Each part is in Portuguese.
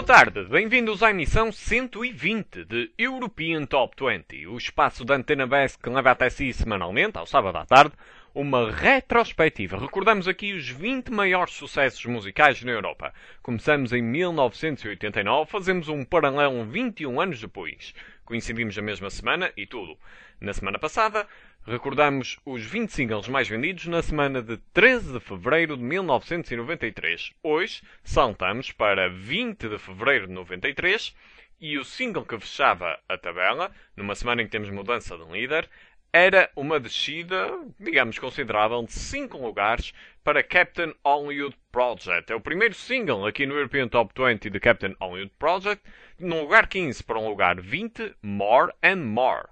tarde, bem-vindos à emissão 120 de European Top 20, o espaço da Antena BES que leva até si semanalmente, ao sábado à tarde, uma retrospectiva. Recordamos aqui os 20 maiores sucessos musicais na Europa. Começamos em 1989, fazemos um paralelo 21 anos depois. Coincidimos na mesma semana e tudo. Na semana passada, recordamos os 20 singles mais vendidos na semana de 13 de fevereiro de 1993. Hoje, saltamos para 20 de fevereiro de 93 e o single que fechava a tabela, numa semana em que temos mudança de líder, era uma descida, digamos, considerável de 5 lugares para Captain Hollywood Project. É o primeiro single aqui no European Top 20 de Captain Hollywood Project, no lugar 15 para um lugar 20, More and More.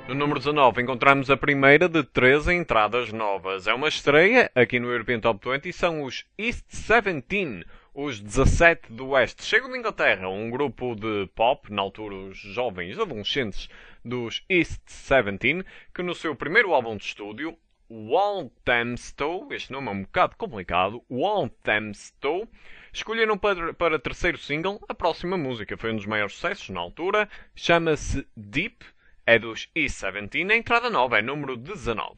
No número 19 encontramos a primeira de 13 entradas novas. É uma estreia aqui no European Top 20 e são os East 17, os 17 do Oeste. Chegam de Inglaterra, um grupo de pop, na altura os jovens adolescentes dos East 17, que no seu primeiro álbum de estúdio, Walthamstow, este nome é um bocado complicado, Walthamstow, escolheram para terceiro single a próxima música. Foi um dos maiores sucessos na altura, chama-se Deep, é dos East 17, a entrada nova é número 19.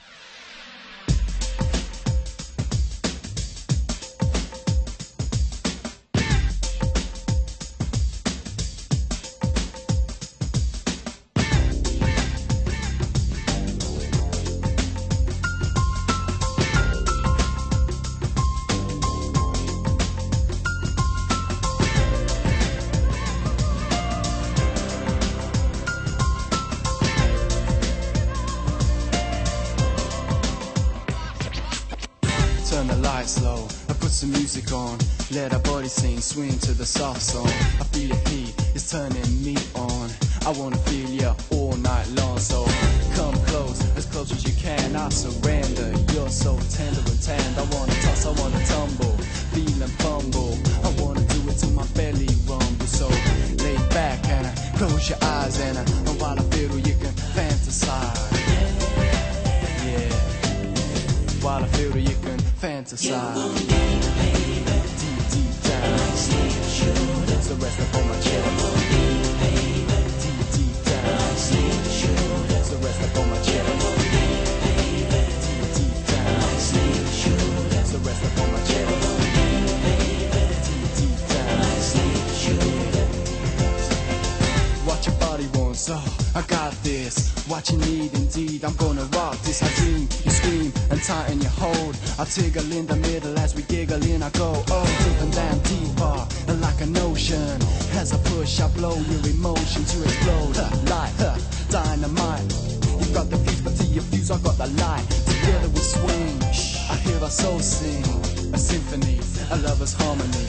Turn the lights low, I put some music on. Let our body sing, swing to the soft song. I feel your heat, it's turning me on. I wanna feel you all night long. So come close as you can. I surrender, you're so tender and tanned. I wanna toss, I wanna tumble, feel and fumble. I wanna do it till my belly rumbles. So lay back and close your eyes and while I feel you can fantasize. Yeah, while I feel you can fantasize. Deep, deep down, that's the rest up on my chest. Deep, deep down, that's the rest up on my chest. Deep, deep down, that's the rest up on my chest. Deep, deep down, what your body wants, oh, I got this. What you need indeed, I'm gonna rock this. I dream, you scream and tighten your hold. I tickle in the middle as we giggle in. I go, oh, deep and down deeper, and like an ocean. As I push, I blow your emotion to explode. Like dynamite. You got the fuse, but to your fuse, I got the light. Together we swing. I hear our soul sing a symphony, a lover's harmony.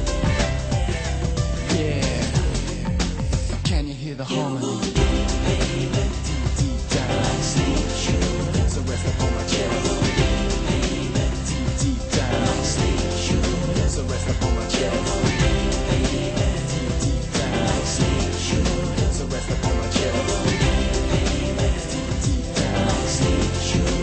Yeah, can you hear the harmony? So rest up on my chest. Deep, deep down. So rest up on my chest. Deep, deep down. So rest up on my chest. Deep, deep down.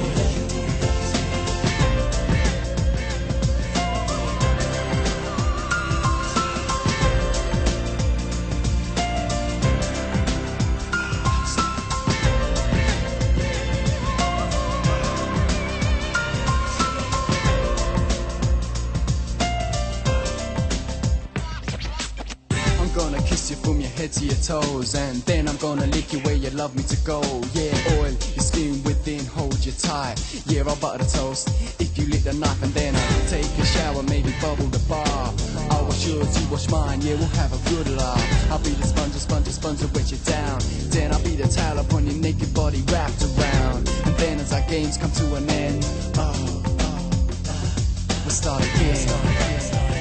From your head to your toes, and then I'm gonna lick you where you love me to go. Yeah, oil your skin within, hold you tight. Yeah, I'll butter the toast if you lick the knife, and then I'll take a shower, maybe bubble the bar. I'll wash yours, you wash mine, yeah, we'll have a good laugh. I'll be the sponge to wet you down. Then I'll be the towel upon your naked body wrapped around. And then as our games come to an end, we'll start again.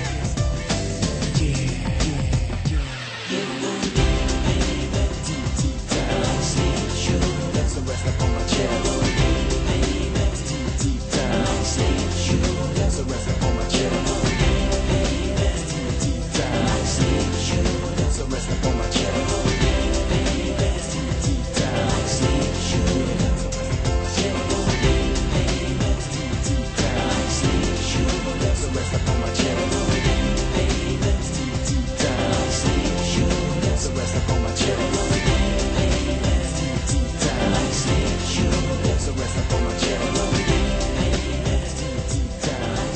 Rest up on my chest. Deep, deep down. So rest up on my chest. Deep, deep down. So rest up on my chest. Deep, deep down. Deep, deep down. So rest up on my chest. Deep, deep down. So rest up on my chest. So rest up on my chest. Deep down.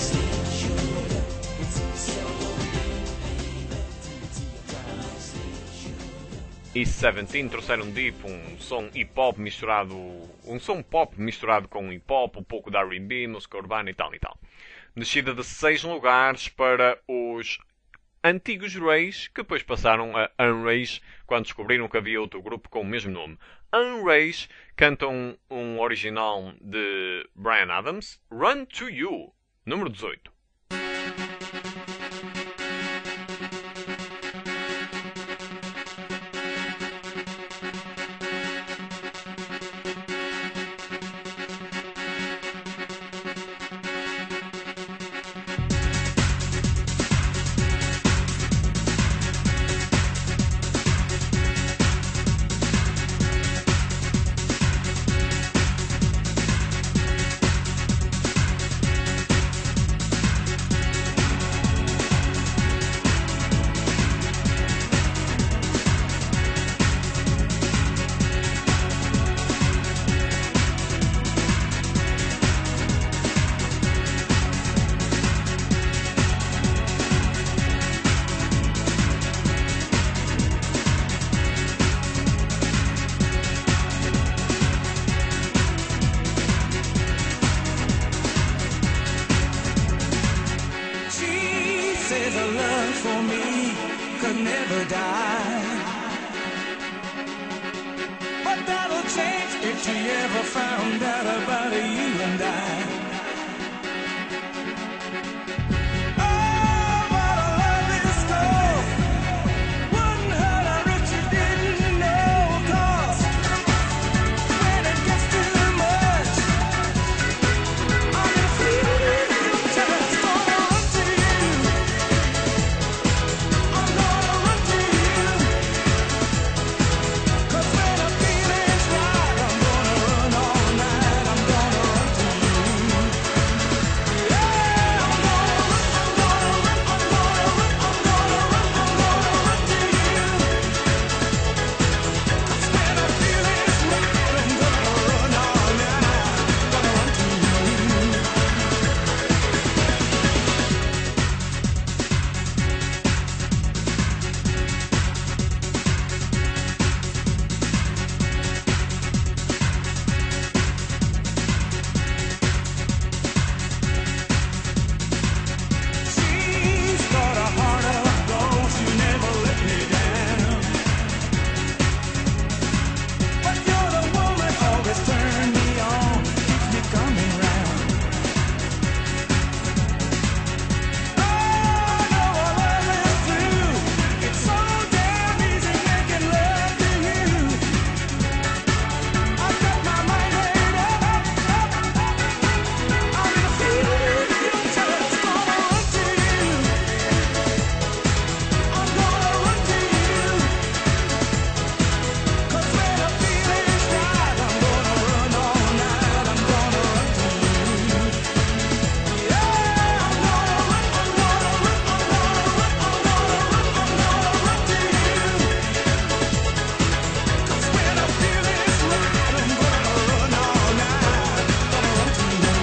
East 17 trouxeram Deep, um som hip-hop misturado, um som pop misturado com hip-hop, um pouco de R&B, música urbana e tal e tal. Descida de 6 lugares para os antigos Rays, que depois passaram a Unrays quando descobriram que havia outro grupo com o mesmo nome. Unrays cantam um original de Bryan Adams, Run to You, número 18. say the love for me could never die. But that'll change if she ever found out about you and I. Oh, what a lovely score. Wouldn't hurt her if she didn't know. 'Cause when it gets too much, I'm in feel just gonna run to you. I'm gonna run to you. 'Cause when the feeling's right, I'm gonna run all night. I'm gonna run to you. Yeah, I'm gonna run, I'm gonna run, I'm gonna run, I'm gonna run, I'm gonna run to you. 'Cause when the feeling's right, I'm gonna run all night. Gonna run to you. She's got a heart of gold, she never let me down. But you're the woman always turn me on, keeps me coming round. Oh, no, our love is through. It's so damn easy making love to you. I've got my mind made up. I'm in a feeling just gonna run to you. I'm gonna run to you. 'Cause when the feeling's right, I'm gonna run all night. I'm gonna run to you. Yeah, I'm gonna run, I'm gonna run, I'm gonna run, I'm gonna run, I'm gonna run to you. 'Cause when the feeling's right, I'm gonna run all night. Gonna run to you.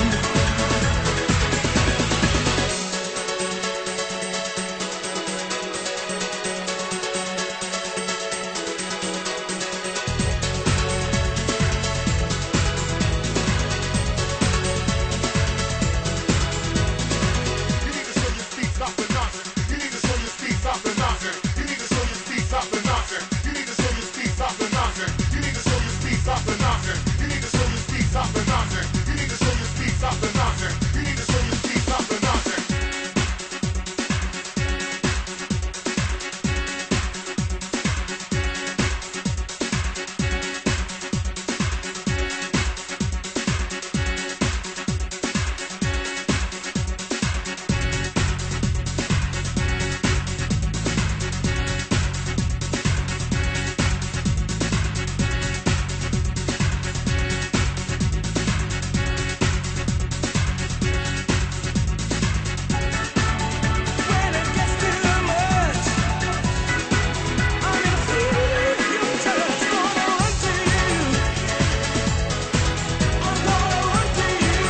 You need to show your speed, stop the nonsense. You need to show your speed, stop the nonsense. You need to show your speed, stop the nonsense. You need to show your speed, stop the nonsense. You need to show your speed, stop the nonsense. You need to show your speed, stop the nonsense. You need to show your speed, stop the nonsense. When it gets too much, I'm in a feeling just gonna run to you. I'm gonna run to you.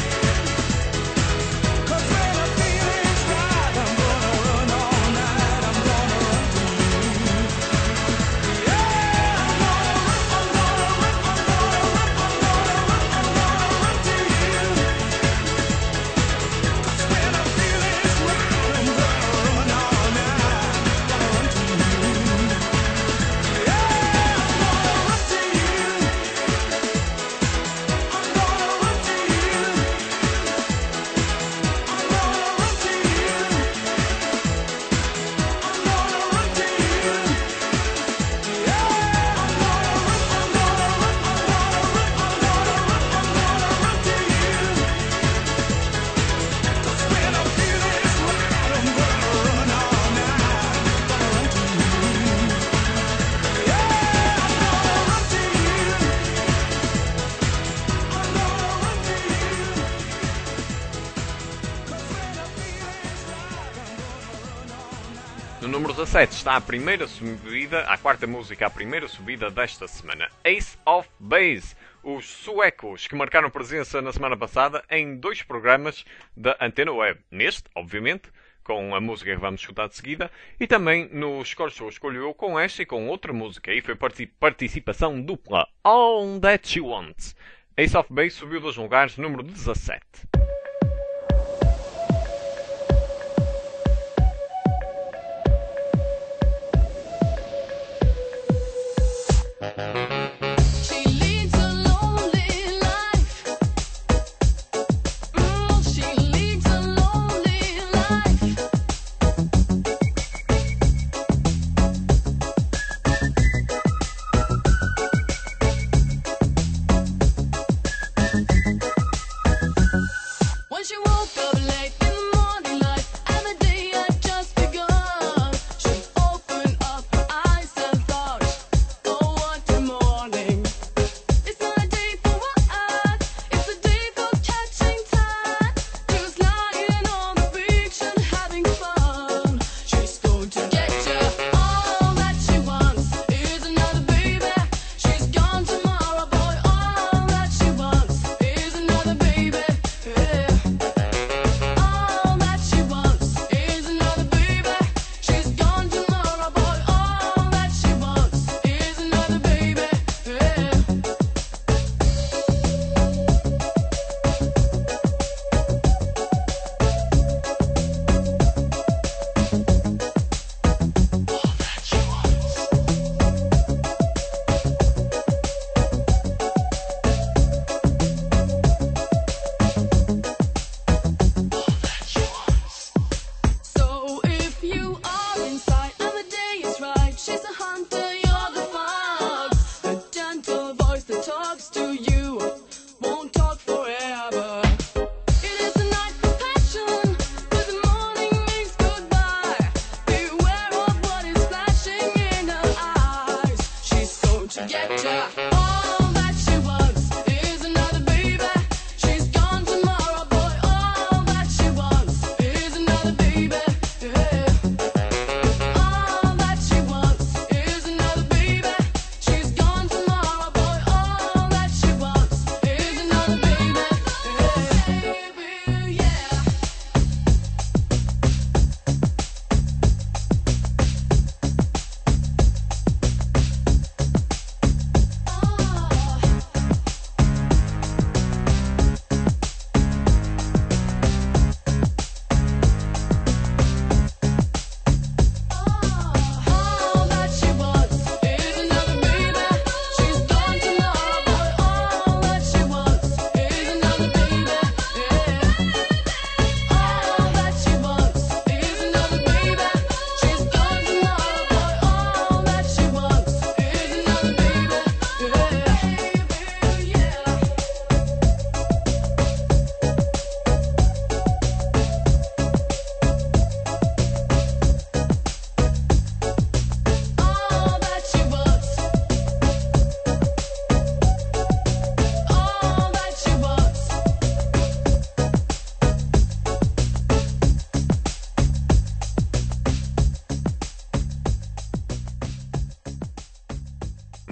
'Cause when the feeling's right, I'm gonna run all night. I'm gonna run to you. Yeah, I'm gonna run, I'm gonna run, I'm gonna run, I'm gonna run, I'm gonna run to you. 'Cause when the feeling's right, I'm gonna run all night. Gonna run to you. Yeah, I'm gonna run to you. I'm gonna run to you. I'm gonna run to you. I'm gonna run to you. Yeah, I'm gonna run, I'm gonna run, I'm gonna run, I'm gonna run, I'm gonna run to you. 'Cause when the feeling's right, I'm gonna run all night. Gonna run to you. Yeah, I'm gonna run to you. I'm gonna run to you. 'Cause when the feeling's right, I'm gonna run all night. No número 17 está a primeira subida, a quarta música, a primeira subida desta semana. Ace of Base, os suecos que marcaram presença na semana passada em 2 programas da Antena Web. Neste, obviamente, com a música que vamos escutar de seguida, e também no Escolhe Show Escolho Eu com esta e com outra música. E foi participação dupla. All That She Wants. Ace of Base subiu 2 lugares, número 17.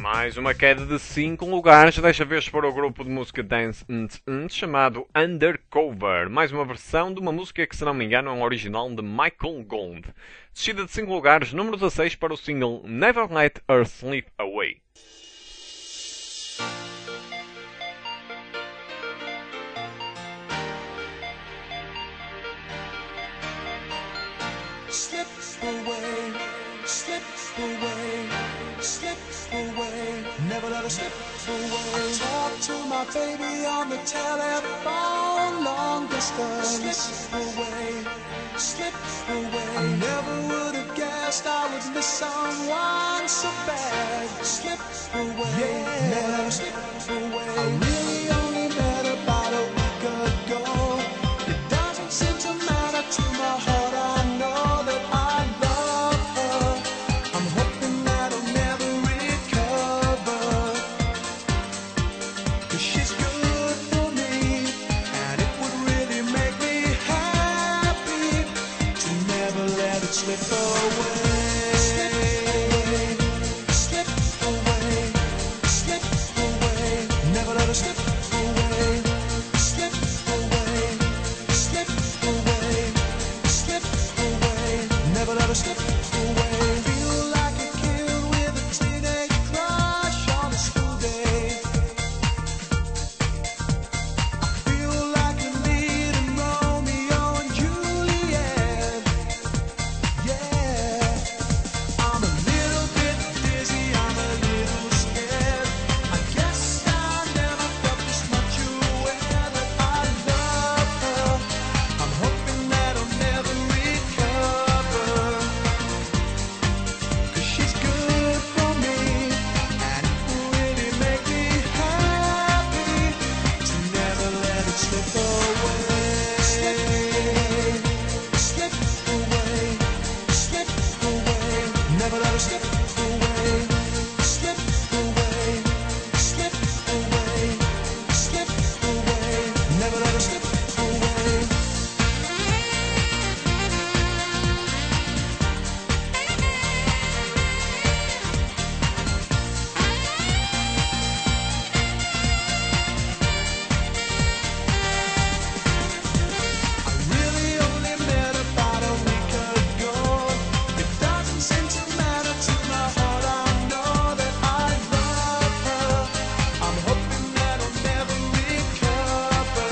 Mais uma queda de 5 lugares, desta vez para o grupo de música Dance chamado Undercover. Mais uma versão de uma música que, se não me engano, é um original de Michael Gold. Descida de 5 lugares, número 16 para o single Never Let Her Slip Away. Slip away, slip away, slip away, never let her slip away. I talk to my baby on the telephone, long distance. Slip away, slip away. I never would have guessed I would miss someone so bad. Slip away, yeah, never let her slip away. I really only met about a week ago. It doesn't seem to matter to my heart. I know that I love her. I'm hoping that I'll never recover. 'Cause she's good for me, and it would really make me happy to never let it slip away. Slip away, slip away, never let it slip away. Slip away, slip away, slip away, never let her slip away. Feel like a kid with a teenage crush on a school day. I feel like a lead in Romeo and Juliet. Yeah, I'm a little bit dizzy, I'm a little scared. I guess I never felt this much aware that I love her. I'm hoping that I'll never recover. 'Cause she's good for me, and it will really make me happy to never let it slip away. Slip away, slip away, never let her slip away. Slip away, slip away, slip away, never let her slip away. I really only met about a week ago. It doesn't seem to matter to my heart. I know that I love her. I'm hoping that I'll never recover.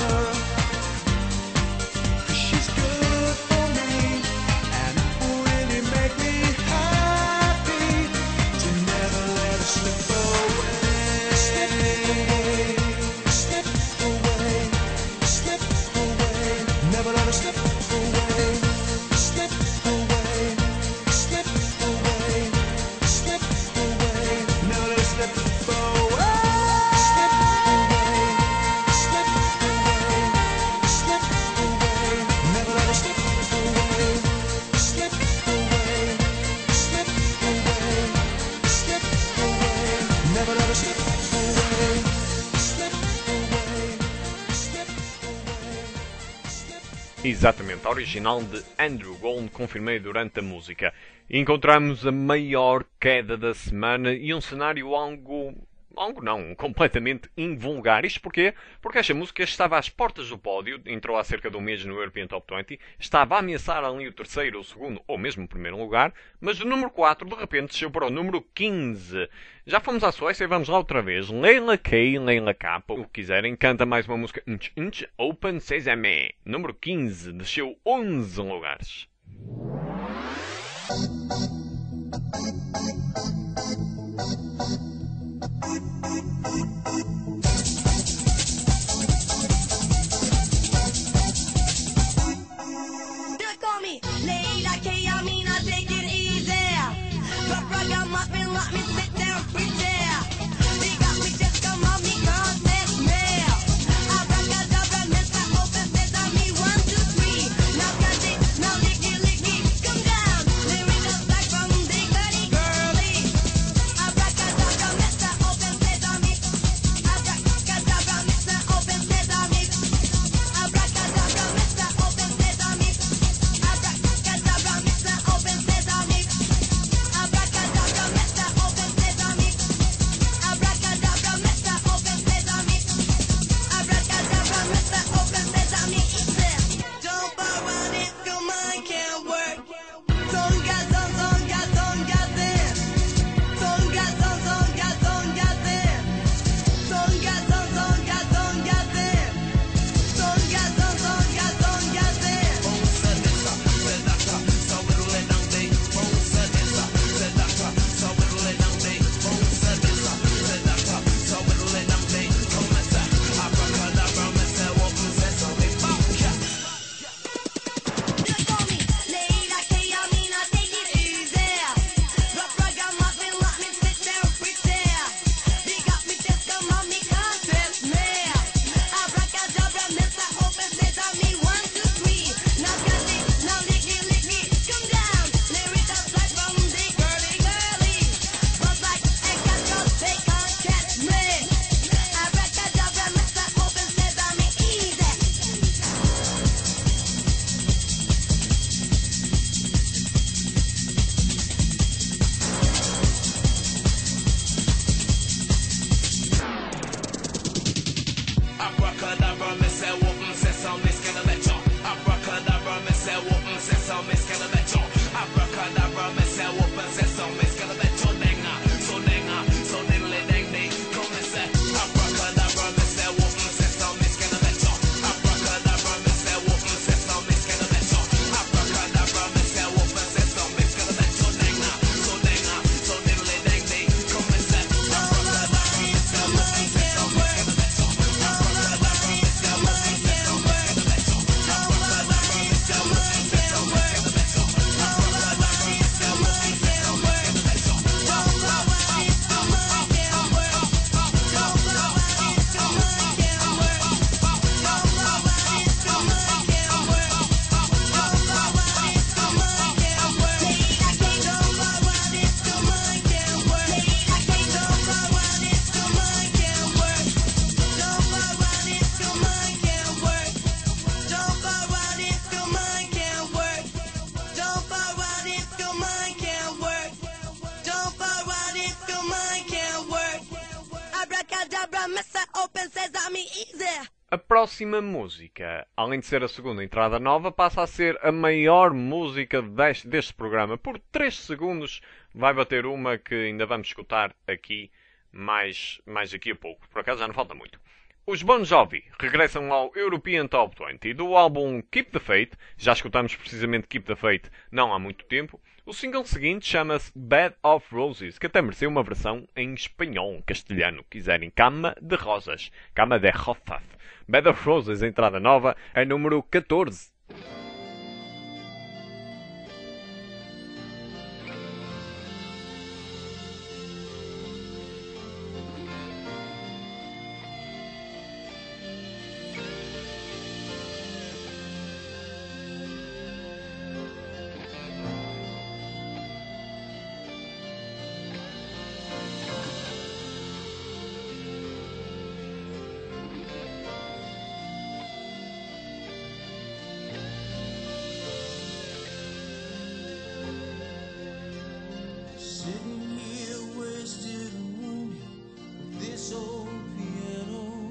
'Cause she's good for me, and it will really make me happy to never let her slip away. Slip away, slip away, slip away, never let her slip away. Slip away, slip away, slip away, never let her slip away. Slip away, slip away, slip away, never let her slip away. Slip away, slip away, slip away, never let her slip away. Slip away, slip away, slip. Exatamente, a original de Andrew Gold, confirmei durante a música. Encontramos a maior queda da semana e um cenário completamente invulgar. Isto porquê? Porque esta música estava às portas do pódio, entrou há cerca de um mês no European Top 20, estava a ameaçar ali o terceiro, o segundo ou mesmo o primeiro lugar, mas o número 4 de repente desceu para o número 15. Já fomos à Suécia e vamos lá outra vez. Leila K, Leila K, o que quiserem, canta mais uma música Open Sesame. Número 15, desceu 11 lugares. Just call me Leila K, I mean I take it easy. Drop right on my spin, let me sit down pretty. They got me just come on me, can't miss me. Abracadabra, Mr. Open Sesame, 1, 2, 3. Now catch it, now licky, licky, come down. Lyric up like Mr. Open Sesame Easy. A próxima música, além de ser a segunda entrada nova, passa a ser a maior música deste programa. Por 3 segundos vai bater uma que ainda vamos escutar aqui mais daqui a pouco. Por acaso já não falta muito. Os Bon Jovi regressam ao European Top 20 do álbum Keep the Faith. Já escutamos precisamente Keep the Faith não há muito tempo. O single seguinte chama-se Bed of Roses, que até mereceu uma versão em espanhol, castelhano, quiserem. Cama de Rosas. Cama de Rosas. Bed of Roses, entrada nova, é número 14. Sitting here wasted and wounded with this old piano,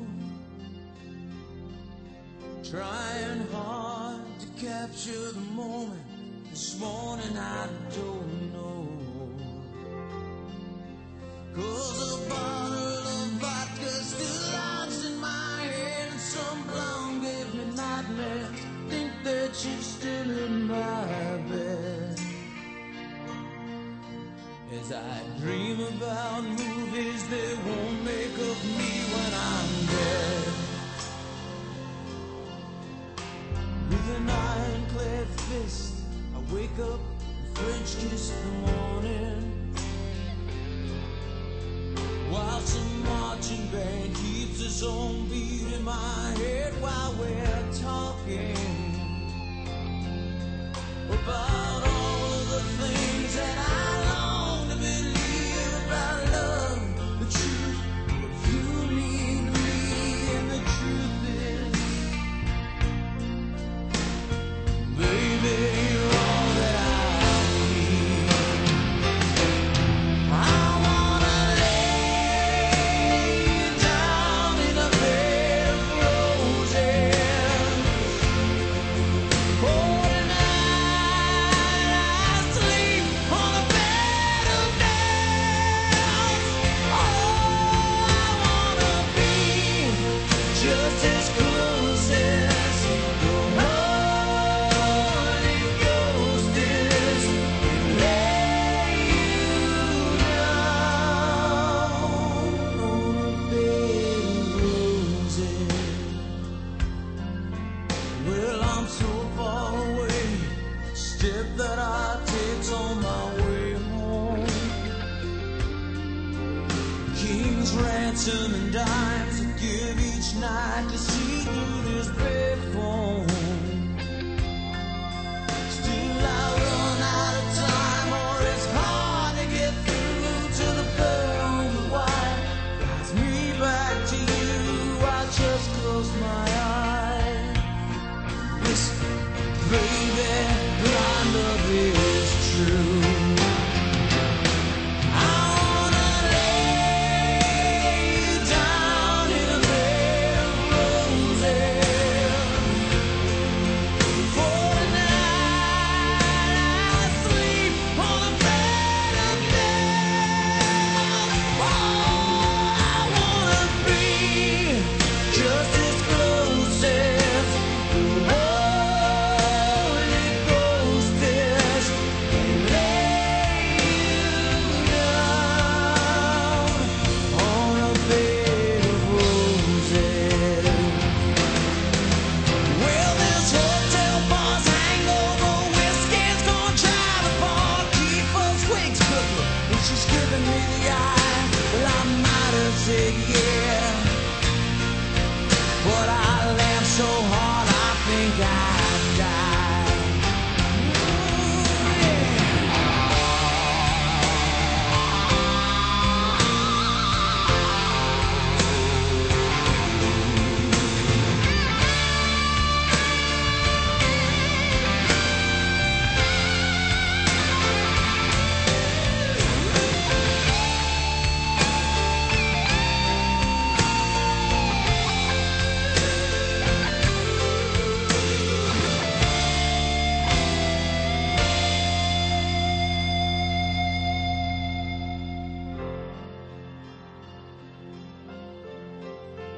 trying hard to capture the moment. This morning I don't know, 'cause a bottle of vodka still lodged in my head, and some blonde gave me nightmares. Think that she's still in my bed. As I dream about movies that won't make of me when I'm dead. With an ironclad fist, I wake up and French kiss the morning, while some marching band keeps its own beat in my head while we're talking about all of the things that I long to believe about love, the truth of you mean to me, and the truth is, baby, you're all that I need. I wanna lay you down in a bed of roses. Oh, tonight I sleep on a bed of nails. Oh, I wanna be just as close as the Holy Ghost is. Lay you down on a bed of roses. Well, I'm so far away. Step that I take's on my way home. King's ransom and dimes I give each night to see through this bed phone. Still I run out of time, or it's hard to get through to the pearl on the wire. Guides me back to you. I just close my eyes. Listen, baby, our love is true. I wanna lay you down in a bed of roses.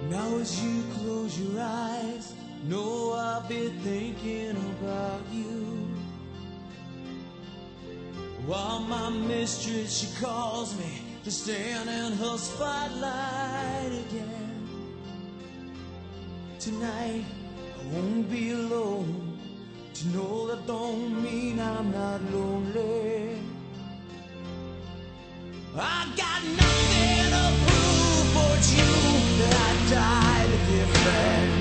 Now as you close your eyes, know I'll be thinking about you. While my mistress, she calls me to stand in her spotlight again. Tonight I won't be alone. To know that don't mean I'm not lonely. I got nothing to prove but you that I died a different.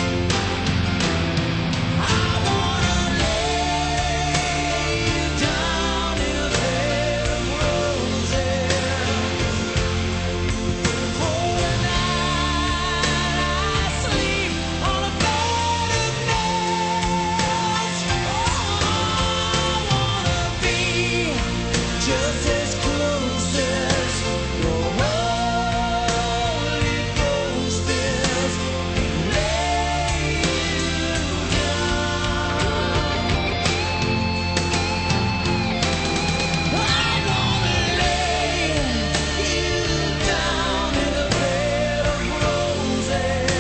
I wanna lay you down in a bed of roses. For the night I sleep on a bed of nails. Oh, I wanna be just as close as your Holy Ghost is. Lay you down. I wanna lay you down in a bed of roses.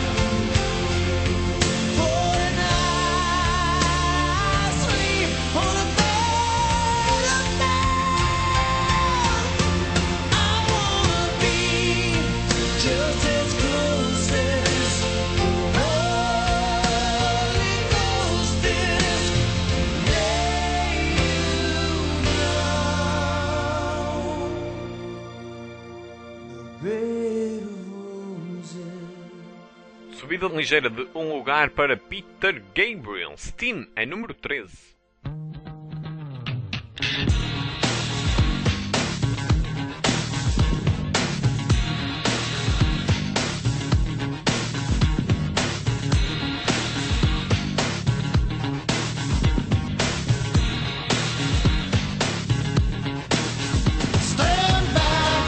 For the night I sleep on a bed of nails. I wanna be just as close as your Holy Ghost is. Lay you down, the bed of roses. Subida ligeira de um lugar para Peter Gabriel. Steam é número 13. Stand back.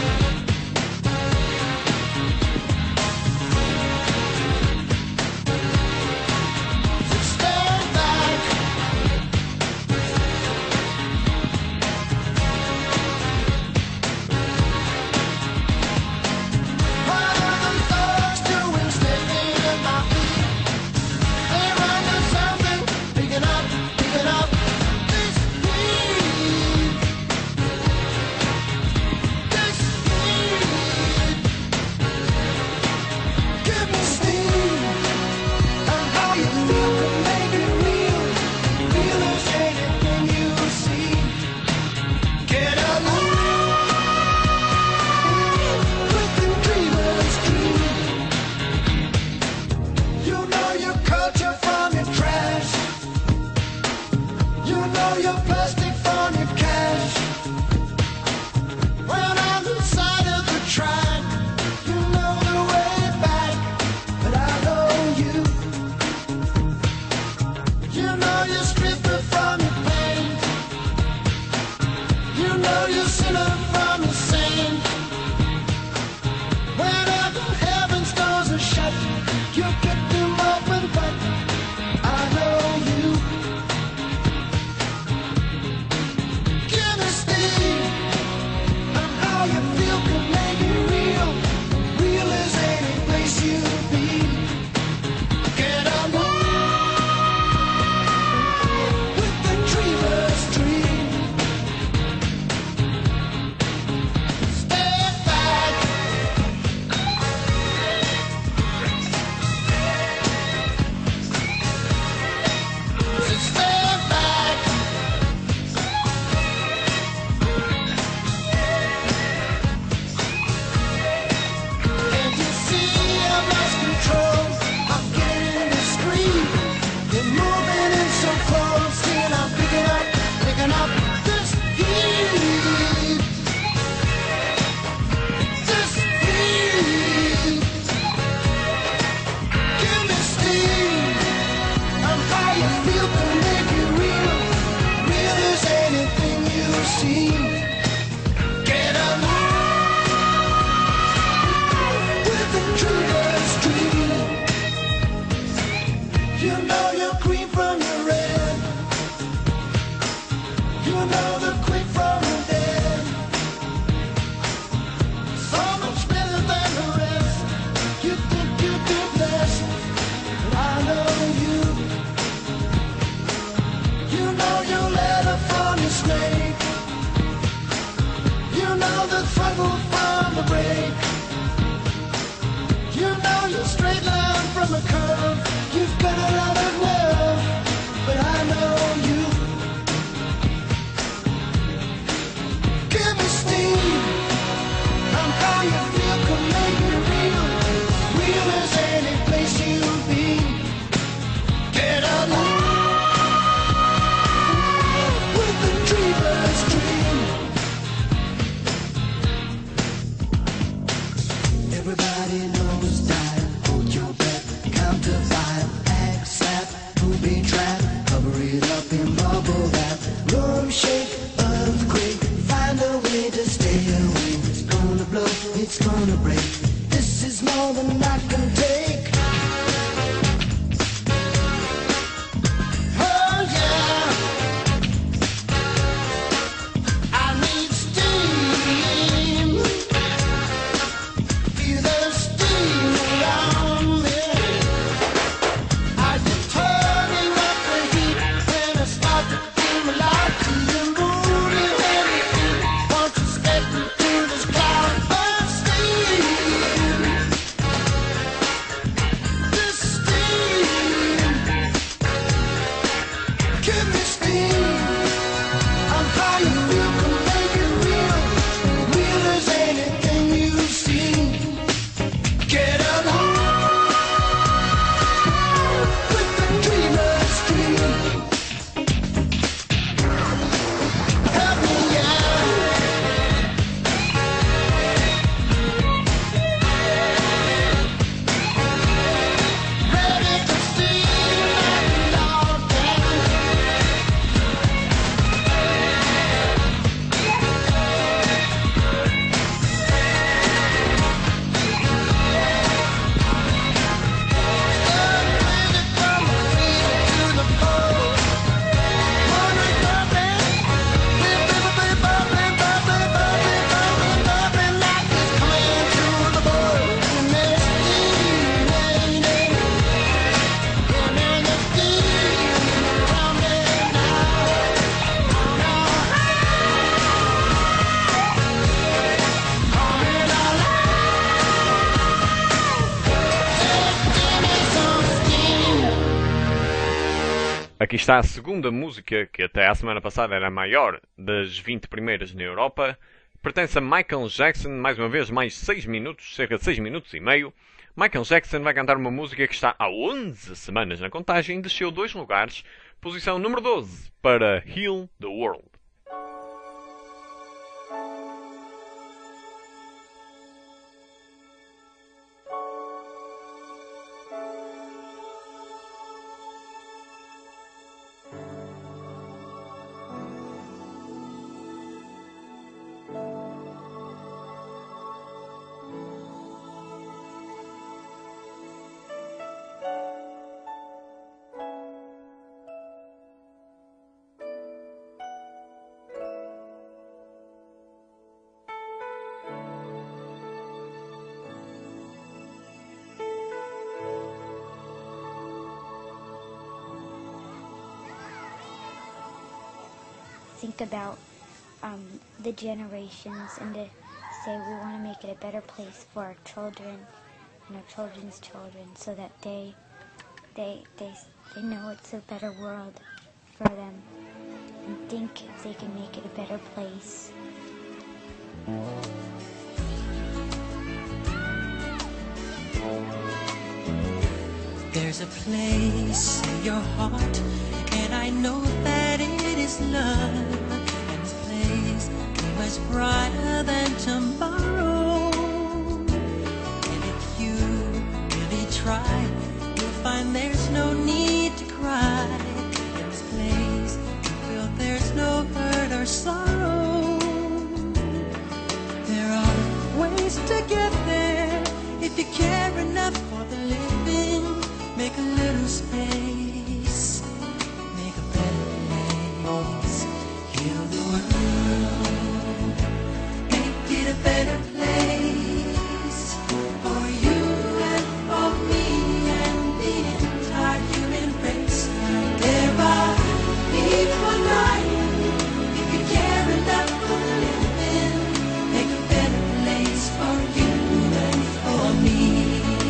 Stand back. What are the dogs doing sniffing at my feet? They're onto something, picking up this heat. This heat. Give me steam. And how you feel can make it real. Real as anything you see. Get along with the dreamer's dream. You know your culture from your trash. You know your plastic from your cash. When I'm inside of the track, you know the way back, but I know you. You know you're stripping from your pain. You know you're sinning from your sin. Whenever heaven's doors are shut, you get them open, but I know you. Give me steam. And how you feel can make it real. Real as any place you be. Get along with the dreamer's dream. Stand back. Stand back. Can't you see I've lost control? I'm getting to scream. You're moving in so close, and I'm picking up this heat. This heat. Give me steam. And how you feel can make it real. Real as anything you see. Get along with the dreamer's dream. You know you're green from your red. You know the quick from the dead. So much better than the rest. You How you feel can make it real. Real as anything you've seen. Get along with the dreamer's dream. Help me out. Ready to see that log down. Aqui está a segunda música, que até à semana passada era a maior das 20 primeiras na Europa. Pertence a Michael Jackson, mais uma vez, mais 6 minutos, cerca de 6 minutos e meio. Michael Jackson vai cantar uma música que está há 11 semanas na contagem, desceu 2 lugares, posição número 12 para Heal the World. Think about the generations and to say we want to make it a better place for our children and our children's children, so that they know it's a better world for them and think if they can make it a better place. There's a place in your heart, and I know that it is love. And this place is much brighter than tomorrow. And if you really try, you'll find there's no need to cry. In this place, you feel there's no hurt or sorrow. There are ways to get there if you care enough for the living. Make a little space, make a better place. Heal the world, make it a better place for you and for me and the entire human race. There are people dying. If you care enough for the living, make a better place for you and for me.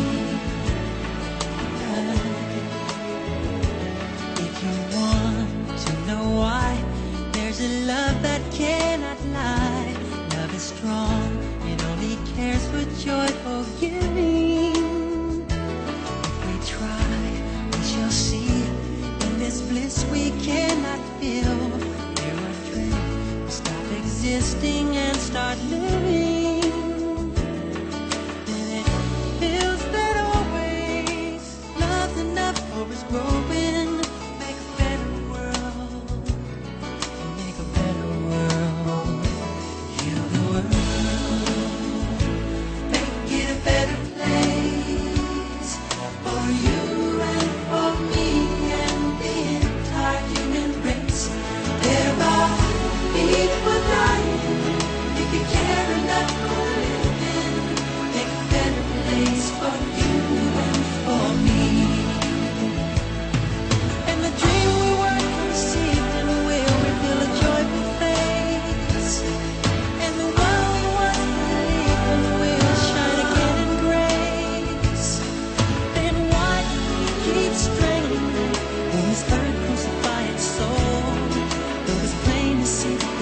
If you want to know why, there's a love that cannot lie. Love is strong, it only cares for joyful giving. If we try, we shall see. In this bliss we cannot feel. There are dreams, we stop existing and start living. And it feels that always love's enough for us growing. Make a better world, make a better world. Heal the world, make it a better place for you and for me and the entire human race. There are people dying. If you care enough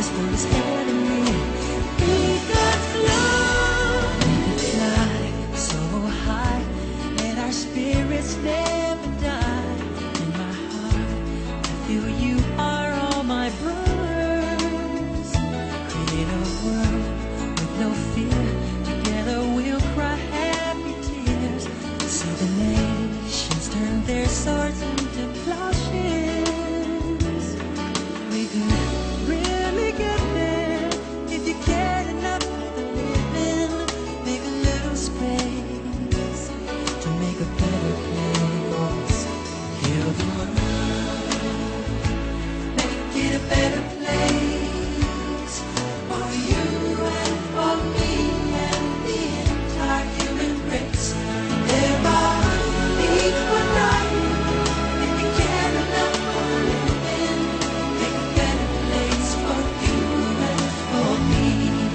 this world is heading me. We could fly so high, let our spirits never die. In my heart, I feel you are all my brothers. Create a world with no fear. Together we'll cry happy tears. See the nations turn their swords into plowshares. We could really get there if you cared enough for the living. Make a little space to make a better place. Heal the world, make it a better place for you and for me and the entire human race. There are equal rights if you care enough for the living. Make a better place for you and for me.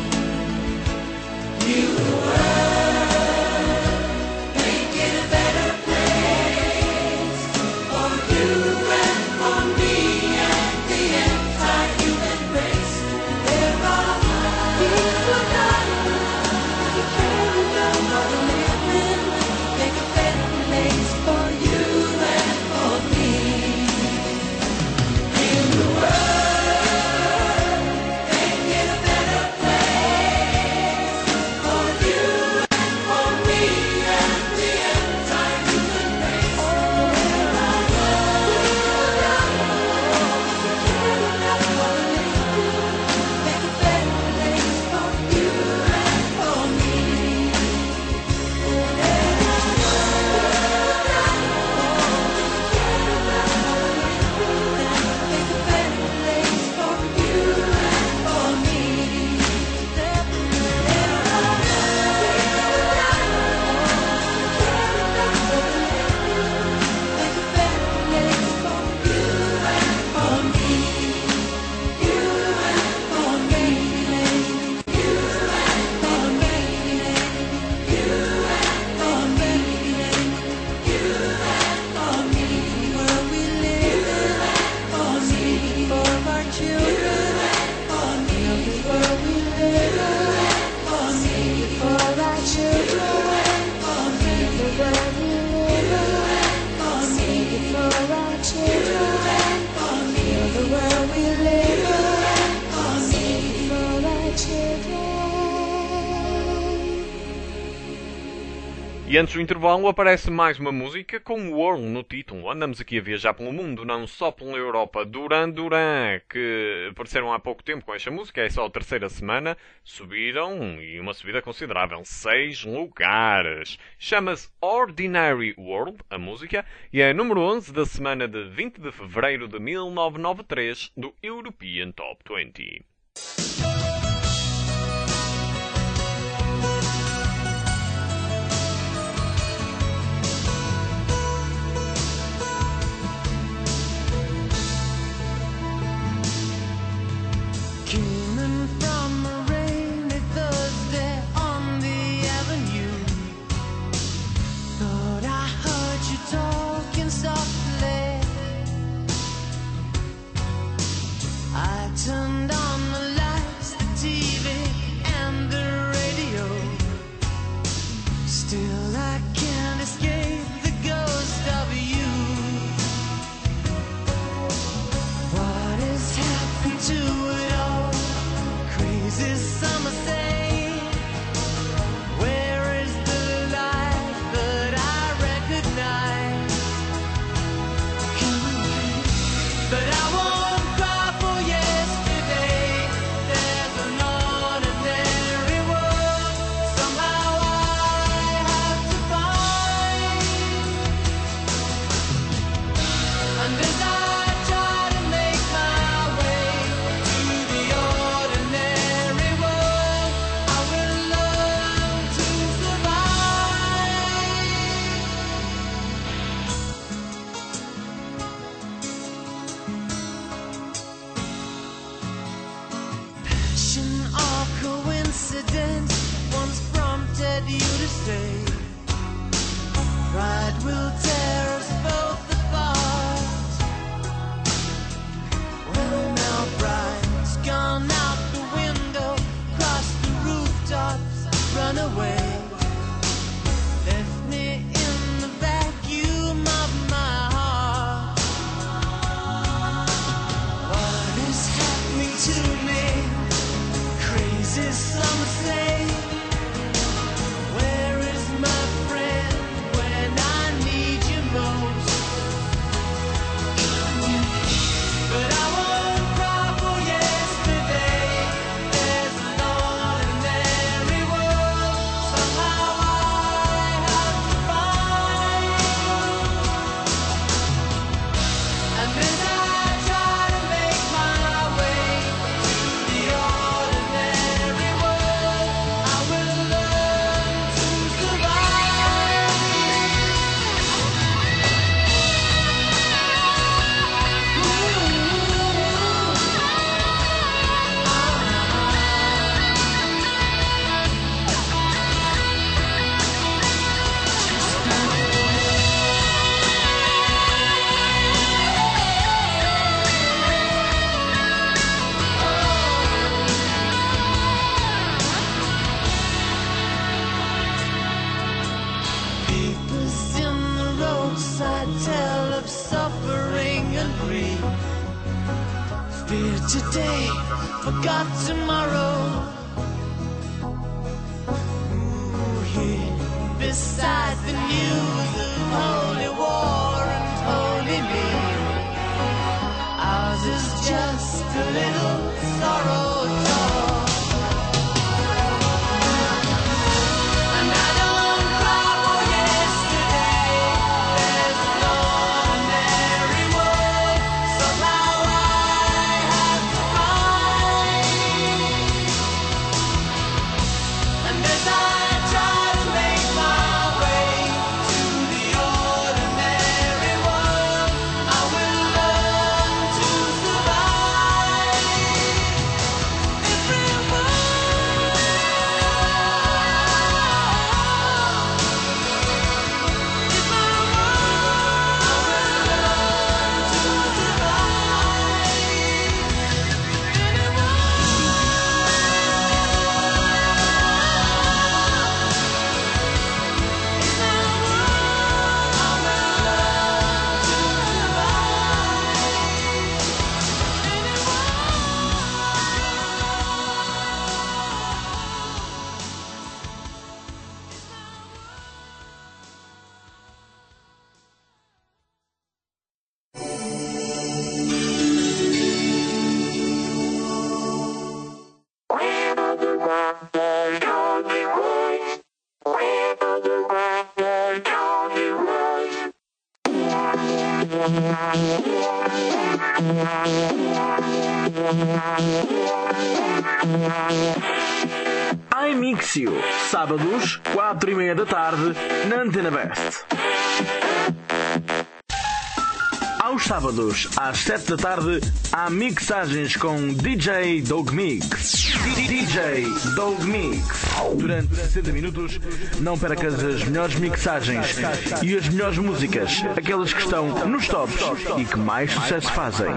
Heal the world, make it a better place for you and for me and the entire human race. There are equal rights if you care enough for the living. Make a better place for you and for me. Heal the world, make it a better place for you and for me and the entire human race. There are equal rights if you care enough for the living. Make a better place for you and for me. E antes do intervalo aparece mais uma música com World no título. Andamos aqui a viajar pelo mundo, não só pela Europa. Duran Duran, que apareceram há pouco tempo com esta música, é só a terceira semana, subiram, e uma subida considerável, 6 lugares. Chama-se Ordinary World, a música, e é a número 11 da semana de 20 de fevereiro de 1993 do European Top 20. Came in from a rainy Thursday on the avenue. Thought I heard you talking softly. I turned on the lights, the TV and the radio. Still I can't escape the ghost of you. What has happened to it all? Crazy summer say, where is the life that I recognize? But I won't cry for yesterday. There's an ordinary world somehow I have to find. And as I try to make my way to the ordinary world, I will learn to survive. Passion or coincidence once prompted you to say, pride will tear us both apart. Well, now pride's gone, now to me. Crazy some say, where is my friend when I need you most? But I won't cry for yesterday. There's an ordinary world somehow I have to find. And as I try to make my way to the ordinary world, I will learn to survive. Papers in the roadside tell of suffering and grief. Fear today, forgot tomorrow. Ooh, here beside the news of holy war and holy need, ours is just a little sorrow talk. And I don't cry for yesterday. There's an ordinary world somehow I have to find. And as I try to make my way to the ordinary world, I will learn to survive. iMixio, sábados, 4:30 da tarde, na Antena Best. Aos sábados, às 7 da tarde, há mixagens com DJ Dog Mix. DJ Dog Mix. Durante 60 minutos, não percas as melhores mixagens e as melhores músicas, aquelas que estão nos tops e que mais sucesso fazem.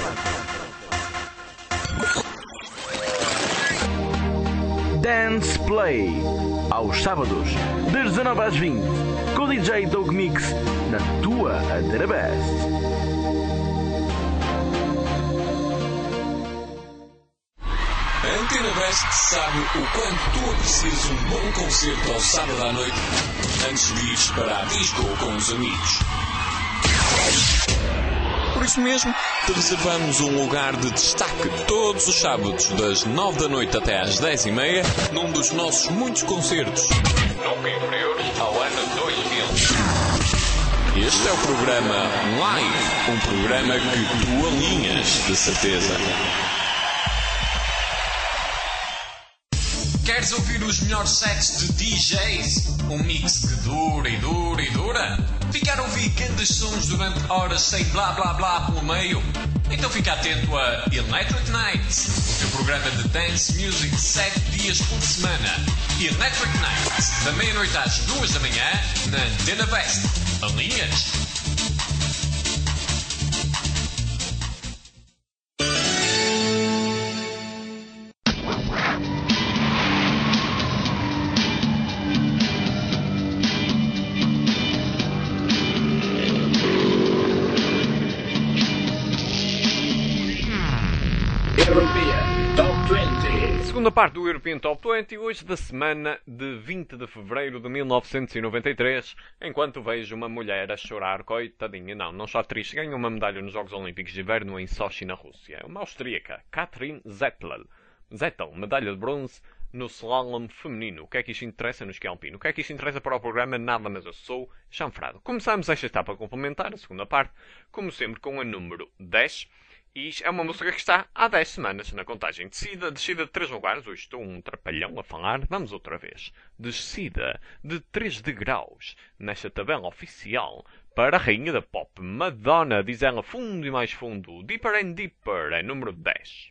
Dance Play, aos sábados, das 19 às 20, com o DJ Dog Mix, na tua Antena Best. A Antena Best sabe o quanto tu aprecias um bom concerto ao sábado à noite antes de ires para a disco com os amigos. Por isso mesmo, te reservamos um lugar de destaque todos os sábados, das 9 da noite até às 10:30, num dos nossos muitos concertos, nunca inferiores ao ano 2000. Este é o programa Live, um programa que tu alinhas, de certeza. Queres ouvir os melhores sets de DJs? Um mix que dura e dura e dura? Ficar a ouvir grandes sons durante horas sem blá blá blá pelo meio? Então fica atento a Electric Nights, o teu programa de dance music 7 dias por semana. Electric Nights, da meia-noite às 2 da manhã, na Antena Best. Alinhas? RPM Segunda parte do European Top 20, hoje da semana de 20 de fevereiro de 1993, enquanto vejo uma mulher a chorar, coitadinha, não está triste, ganha uma medalha nos Jogos Olímpicos de Inverno em Sochi, na Rússia. Uma austríaca, Katrin Zettel, medalha de bronze no slalom feminino. O que é que isto interessa no esqui alpino? O que é que isto interessa para o programa? Nada, mas eu sou chanfrado. Começamos esta etapa complementar, a segunda parte, como sempre com a número 10. E é uma música que está há 10 semanas na contagem. Descida de 3 lugares. Hoje estou um trapalhão a falar. Vamos outra vez. Descida de 3 degraus nesta tabela oficial para a rainha da pop, Madonna. Diz ela fundo e mais fundo. Deeper and Deeper é número 10.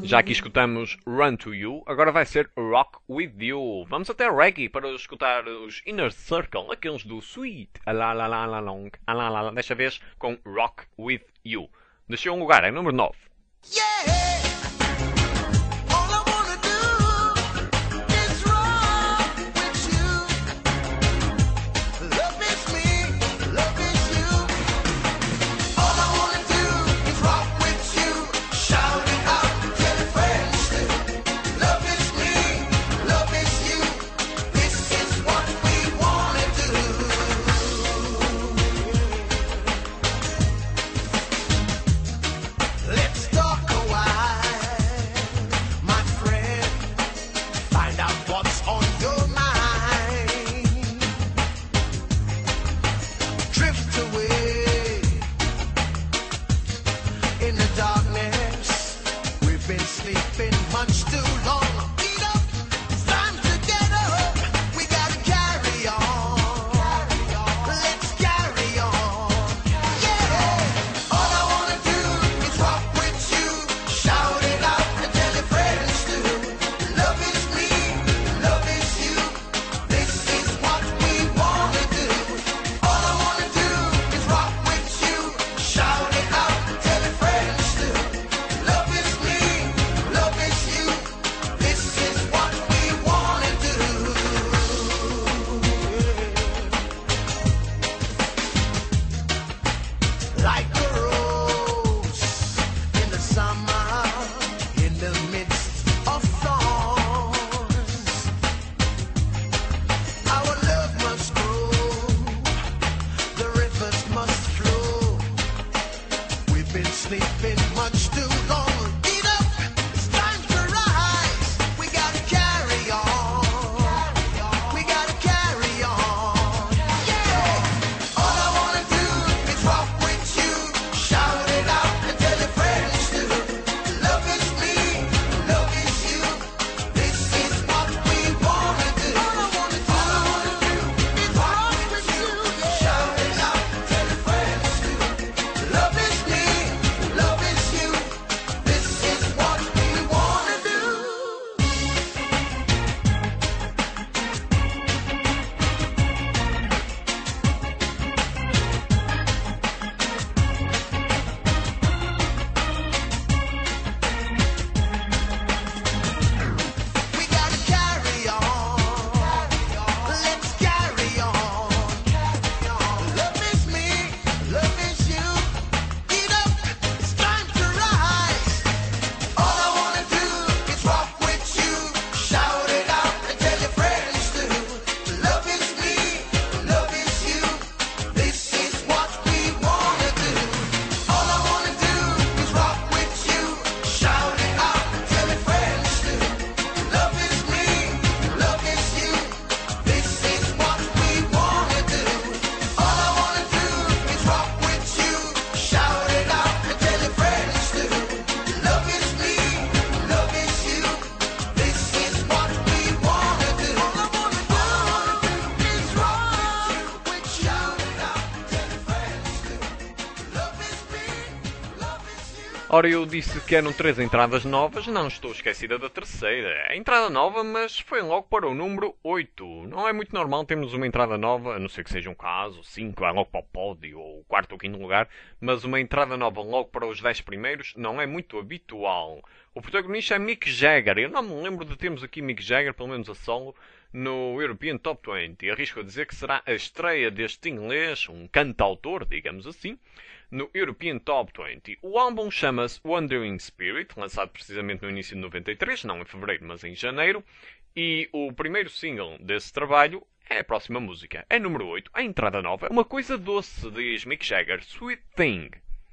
Já aqui escutamos Run to You, agora vai ser Rock with You. Vamos até reggae para escutar os Inner Circle, aqueles do Sweet Long, desta vez com Rock with You. Desceu um lugar, é número 9. Yeah! All I wanna do is rock with you. Love is me, love is you. All I wanna do is rock with you. Shout it out, tell your friends to. Love is me, love is you. This is what we wanna do. Let's talk a while, my friend. Find out what's on your mind. Drift away in the darkness. We've been sleeping much too long. Get up, it's time to get up. We gotta carry on. Let's carry on. Yeah. All I wanna do is rock with you. Shout it out and tell your friends to. Love is me, love is you. This is what we wanna do. All I wanna do is rock with you. Shout it out and tell your friends to. Love is me, love is you. This is what we wanna do. Like a rose in the summer, in the midst of thorns. Our love must grow, the rivers must flow. We've been sleeping much too long. Get up, it's time to rise. We gotta carry on. We gotta carry on. Yeah. All I wanna do is rock with you. Shout it out and tell your friends to. Love is me, love is you. This is what we wanna do. All I wanna do is rock with you. Shout it out and tell your friends to. Love is me, love is you. This is what we wanna do. We gotta carry on. Let's carry on. Love is me, love is you. Get up, it's time to rise. All I wanna do is rock with you. Shout it out and tell your friends to. Love is me, love is you. This is what we wanna do. All I wanna do is rock with you. Shout it out and tell your friends to. Love is me, love is you. This is what we wanna do. All I wanna do is rock with you. Shout it out and tell your friends to. Love is me, love is you. This is what we wanna do. All I wanna do is rock with you. Shout it out and tell your friends to. Love is me, love is you. Ora, eu disse que eram 3 entradas novas, não estou esquecida da terceira. É entrada nova, mas foi logo para o número 8. Não é muito normal termos uma entrada nova, a não ser que seja um caso, 5 vai logo para o pódio, ou 4º ou 5º lugar, mas uma entrada nova logo para os 10 primeiros não é muito habitual. O protagonista é Mick Jagger. Eu não me lembro de termos aqui Mick Jagger, pelo menos a solo, no European Top 20. Arrisco a dizer que será a estreia deste inglês, um cantautor, digamos assim, no European Top 20. O álbum chama-se Wandering Spirit, lançado precisamente no início de 93, não em fevereiro, mas em janeiro, e o primeiro single desse trabalho é a próxima música. É número 8, a entrada nova, uma coisa doce, diz Mick Jagger, Sweet Thing.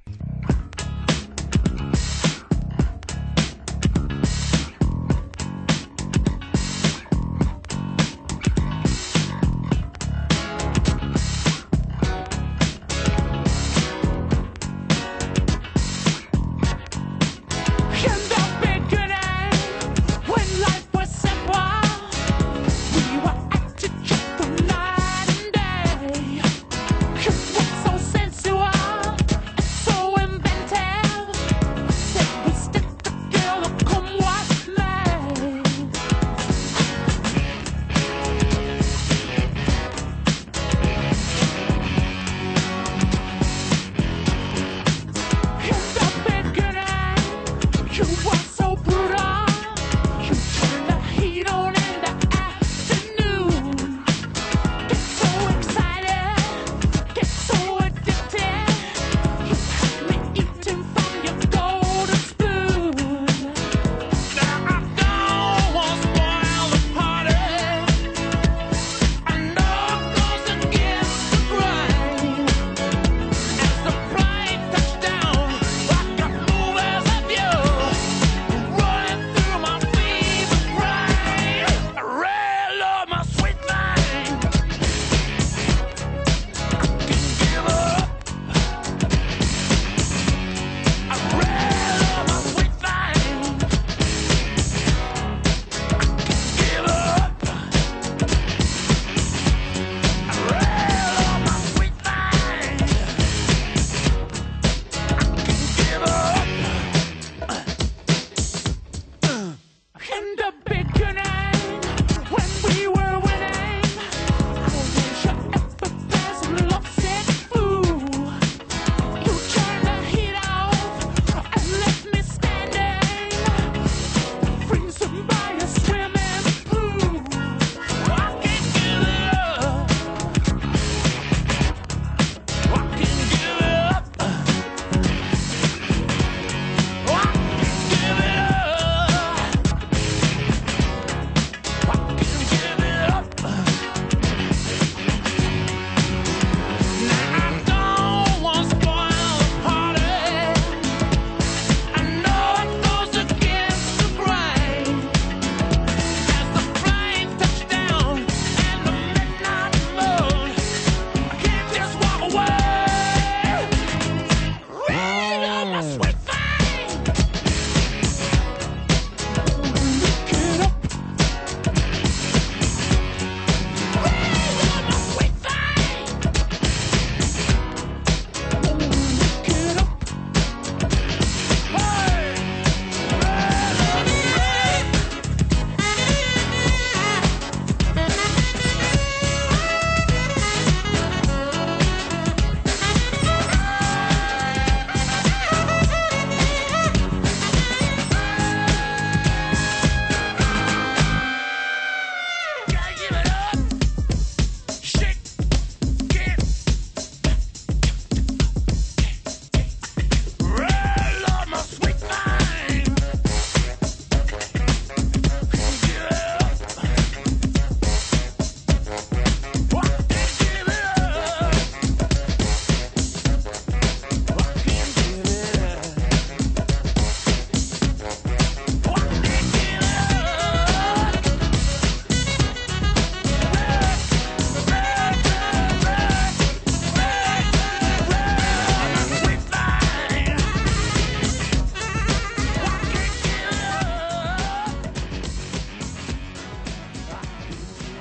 In the beginning, when life was simple, we were acting just for night and day. It was so sensual.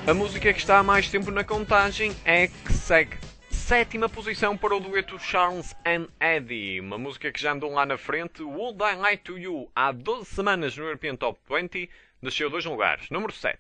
A música que está há mais tempo na contagem é que segue 7ª posição para o dueto Charles and Eddie. Uma música que já andou lá na frente. Would I Lie to You, há 12 semanas no European Top 20, desceu 2 lugares. Número 7.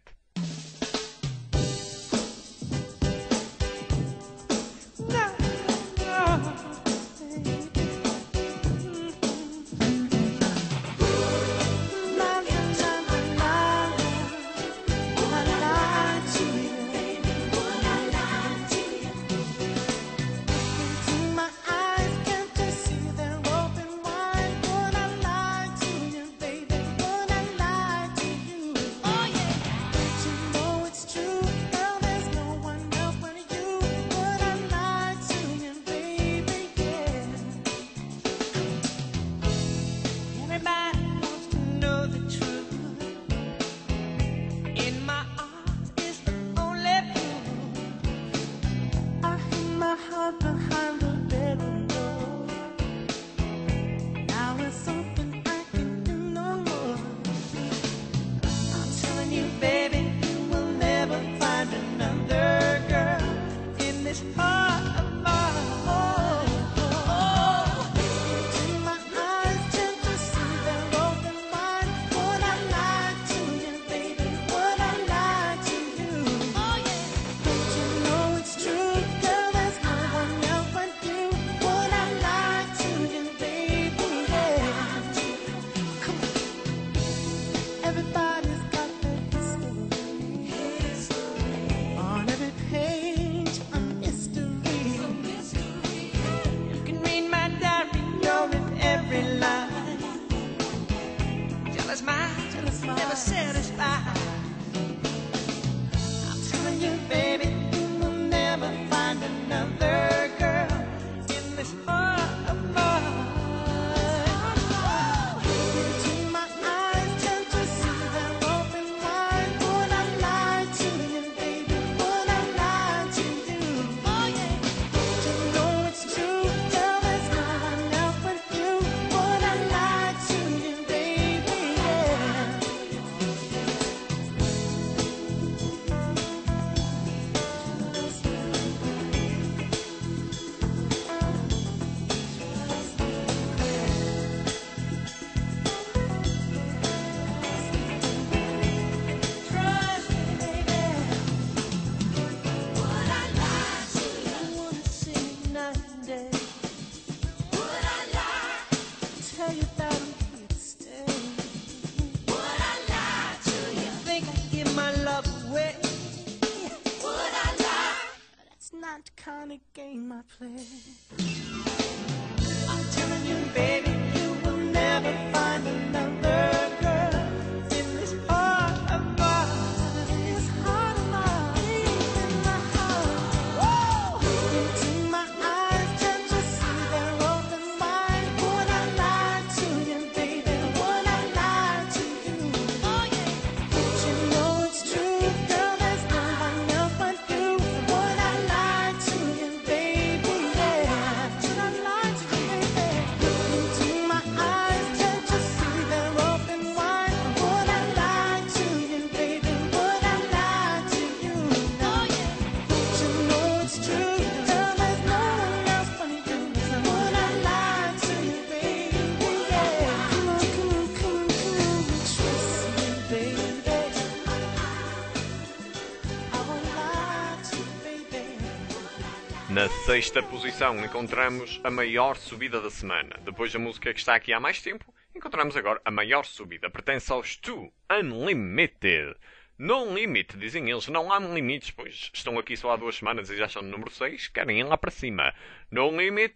Na 6ª posição encontramos a maior subida da semana. Depois da música que está aqui há mais tempo, encontramos agora a maior subida. Pertence aos Two, Unlimited. No limit, dizem eles, não há limites, pois estão aqui só há 2 semanas e já estão no número 6, querem ir lá para cima. No limit.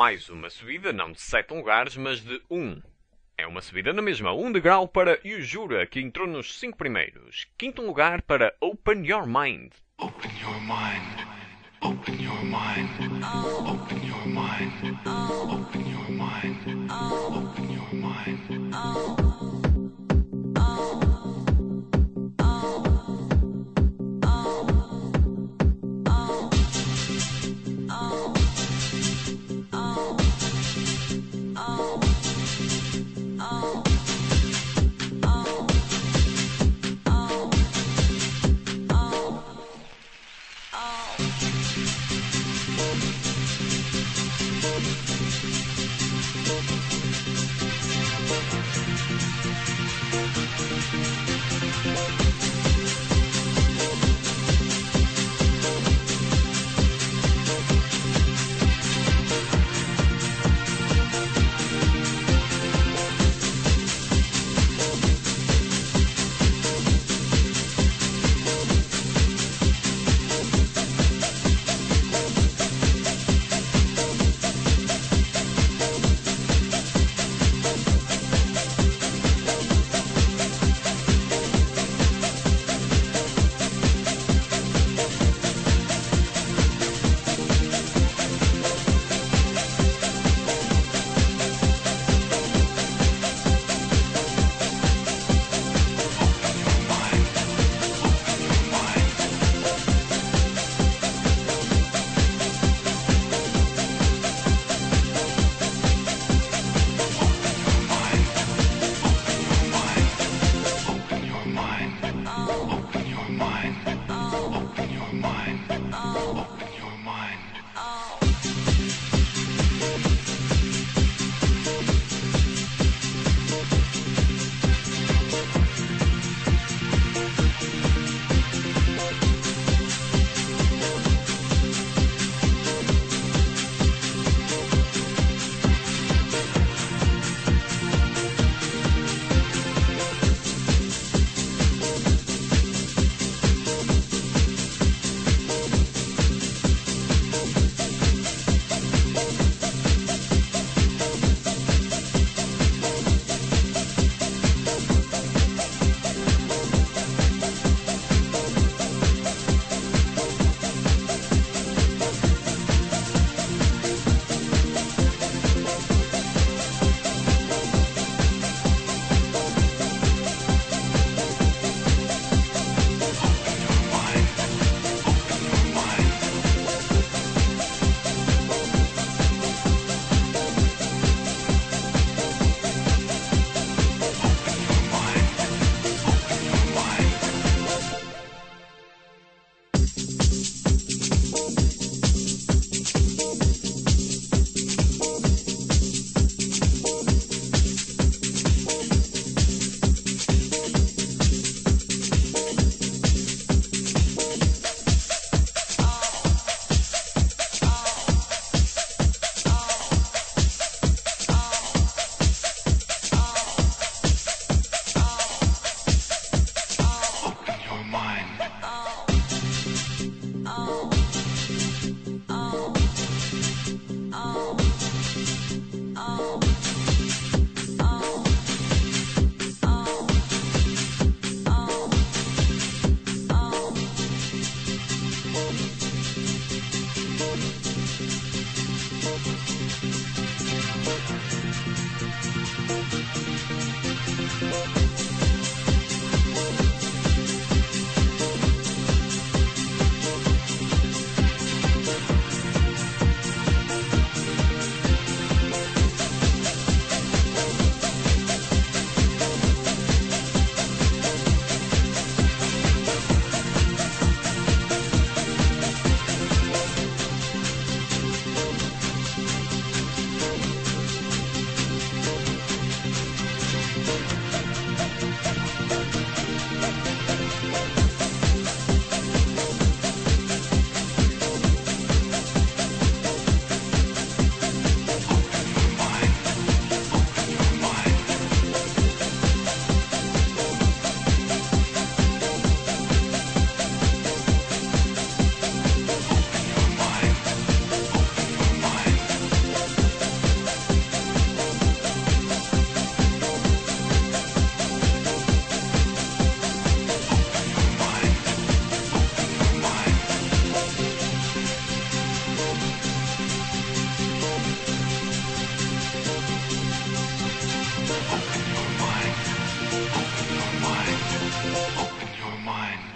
mais uma subida, não de 7 lugares, mas de 1. É uma subida na mesma, 1 degrau para Yujura, que entrou nos 5 primeiros. Quinto lugar para Open Your Mind. Open your mind. Open your mind. Open your mind. Open your mind. Open your mind.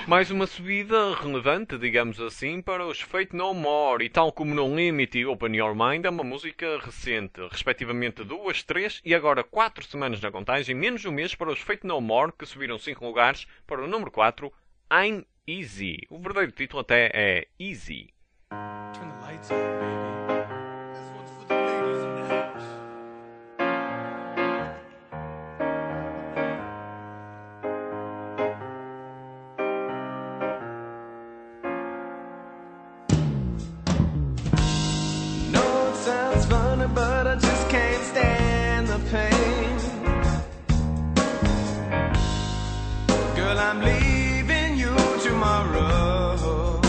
Mais uma subida relevante, digamos assim, para os Faith No More, e tal como No Limit e Open Your Mind, é uma música recente, respectivamente 2, 3 e agora 4 semanas na contagem, menos de um mês para os Faith No More, que subiram 5 lugares para o número 4, I'm Easy. O verdadeiro título até é Easy. Turn the lights up, baby. This one's for the ladies in the house. No, it sounds funny, but I just can't stand the pain. Girl, I'm leaving you tomorrow.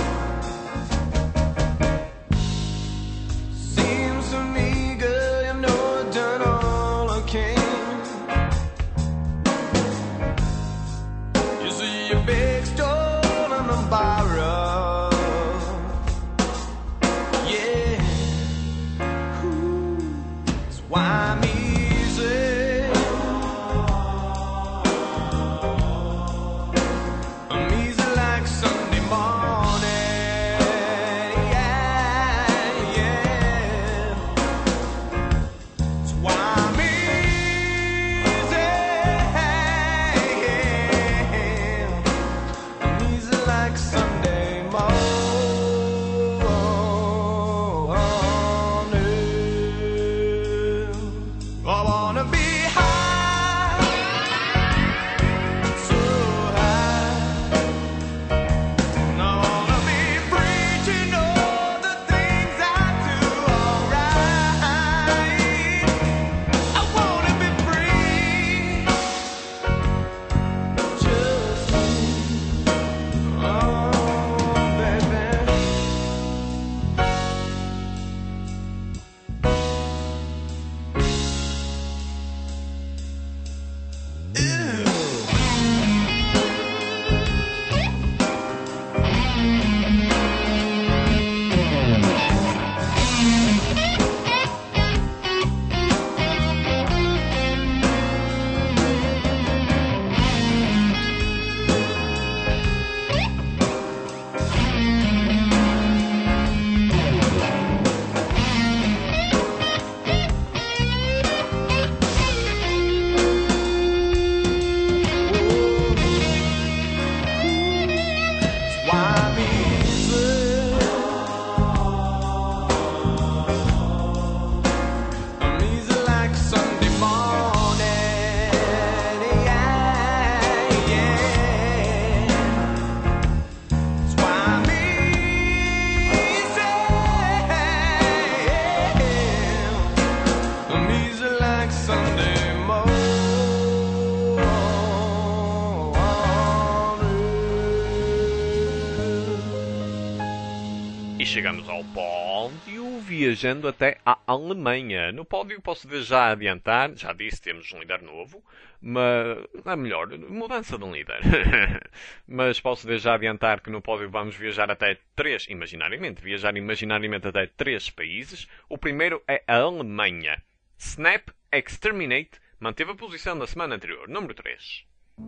Seems to me, girl, you know I've done all I can. You see your big stolen and borrowed. Yeah. That's why I'm easy. I'm easy like Sunday morning. Yeah, yeah. That's why I'm easy. I'm easy like Sunday morning. I wanna be high, so high. And I wanna be free to know the things I do alright. I wanna be free, just me. Oh, baby. Why I'm easy. I'm easy like Sunday morning. Yeah, yeah. That's why I'm easy. I'm easy like Sunday morning. E chegamos ao pódio, viajando até à Alemanha. No pódio posso já adiantar, já disse, temos um líder novo, mas é melhor, mudança de um líder. Mas posso já adiantar que no pódio vamos viajar até viajar imaginariamente até 3 países. O primeiro é a Alemanha. Snap Exterminate manteve a posição da semana anterior, número 3.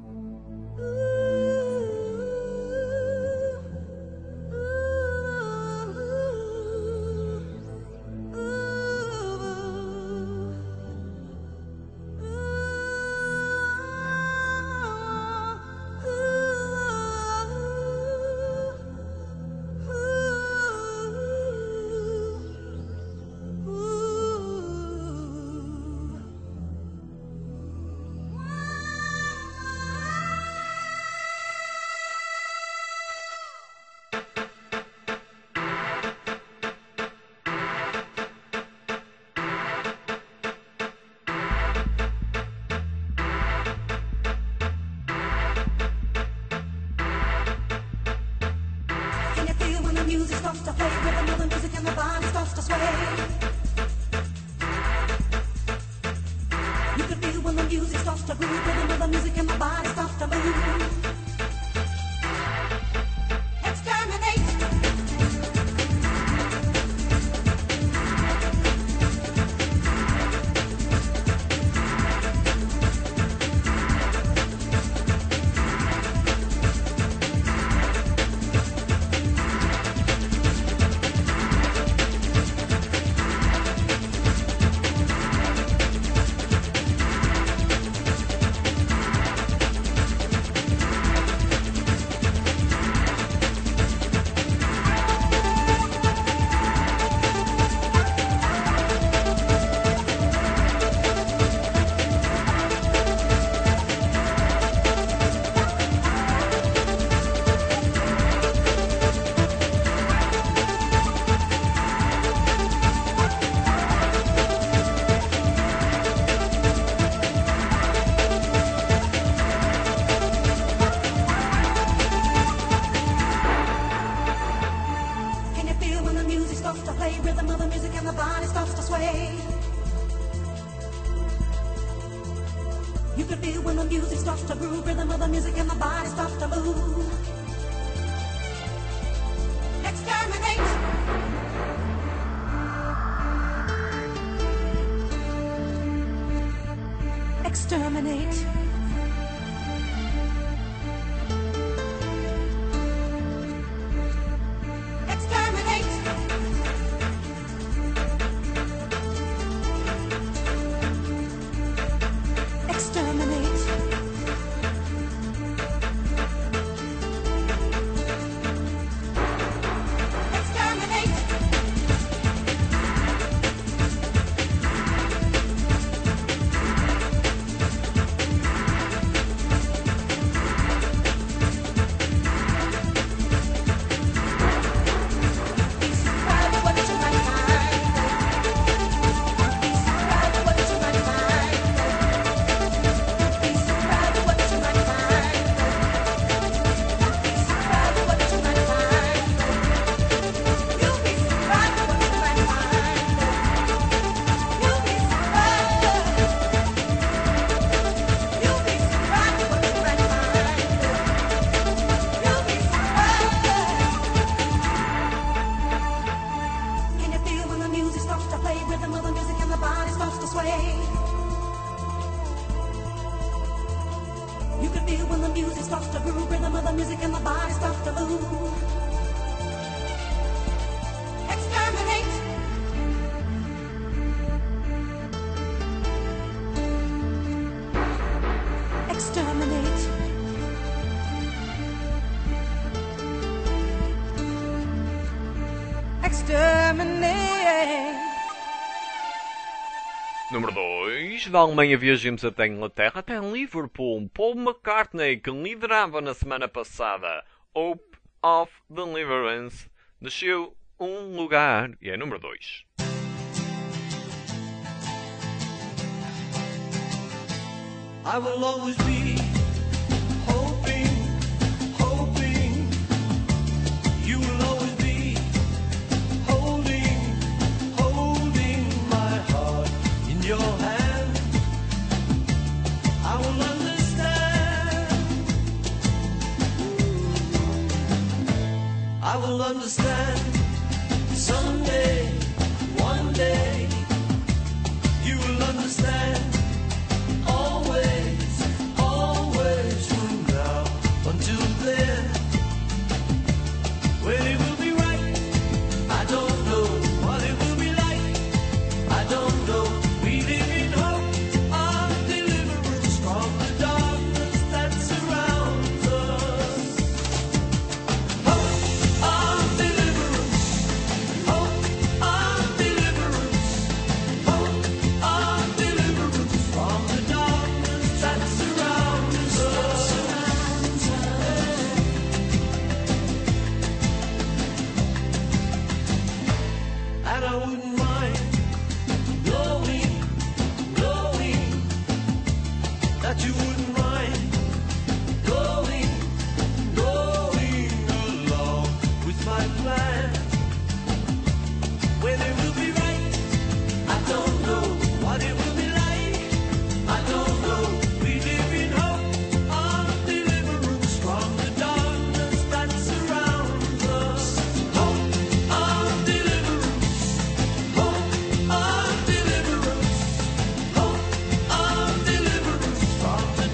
Can you feel when the music starts to play? Rhythm of the music and the body starts to sway. You can feel when the music starts to groove. Rhythm of the music and the body starts to move. Exterminate. You can feel when the music starts to groove, rhythm of the music and the body starts to move. Exterminate. Exterminate. Exterminate. Exterminate. Exterminate. Can you feel when the music starts to play? Rhythm of the music and the body starts to sway. You can feel when the music starts to groove. Rhythm of the music and the body starts to move. Exterminate. Exterminate. Exterminate. Número 2. Da Alemanha viajamos até a Inglaterra, até Liverpool. Paul McCartney, que liderava na semana passada Hope of Deliverance, desceu um lugar e é número 2. I will always be hoping, hoping. You will always be holding, holding my heart in your hand. I will understand. I will understand someday, one day. You will understand. Always, always from now until then. When it will be right, I don't know what it will be like. I don't know. We live in hope of deliverance from the darkness that surrounds us. Hope of deliverance. Hope of deliverance. Hope of deliverance from the darkness that surrounds us. And I wouldn't mind knowing, knowing that you wouldn't mind going, going along with my plan. When it will be right, I don't know what it will be like. I don't know. We live in hope of deliverance from the darkness that surrounds us. Hope of deliverance. Hope of deliverance. Hope of deliverance from the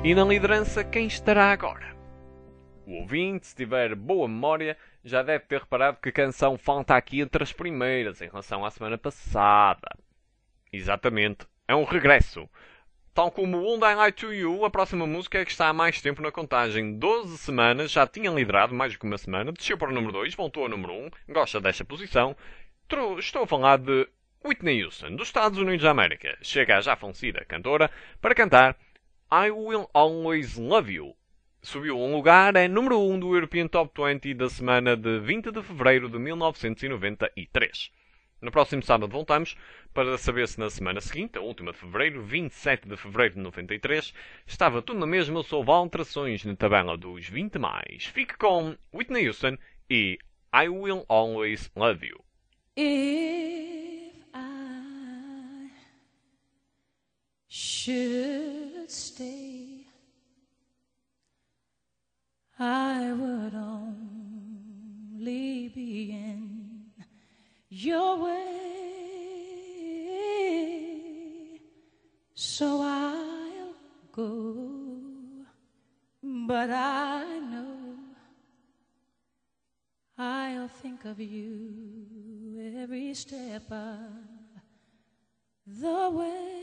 E na liderança, quem estará agora? O ouvinte, se tiver boa memória, já deve ter reparado que a canção falta aqui entre as primeiras em relação à semana passada. Exatamente, é um regresso. Tal como Won't I Lie to You, a próxima música é que está há mais tempo na contagem. 12 semanas, já tinha liderado mais do que uma semana, desceu para o número 2, voltou ao número 1, gosta desta posição. Estou a falar de Whitney Houston, dos Estados Unidos da América. Chega a já falecida cantora para cantar I Will Always Love You. Subiu um lugar, é número 1 do European Top 20 da semana de 20 de fevereiro de 1993. No próximo sábado voltamos para saber se na semana seguinte, a última de fevereiro, 27 de fevereiro de 93, estava tudo na mesma ou se houve alterações na tabela dos 20 mais. Fique com Whitney Houston e I Will Always Love You. If I should stay, I would only be in your way, so I'll go, but I know I'll think of you every step of the way.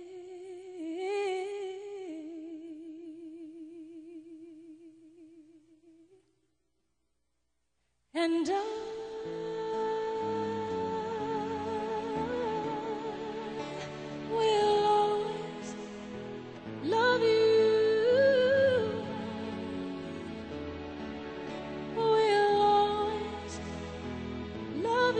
And I will always love you. Will always love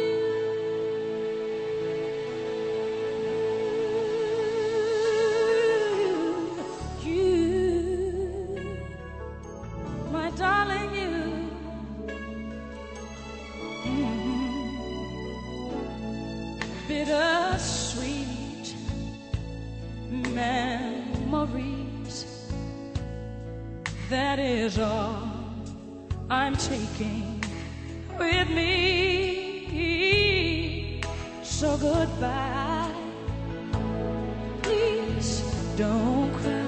you. You, my darling, you. Bittersweet memories, that is all I'm taking with me. So goodbye, please don't cry.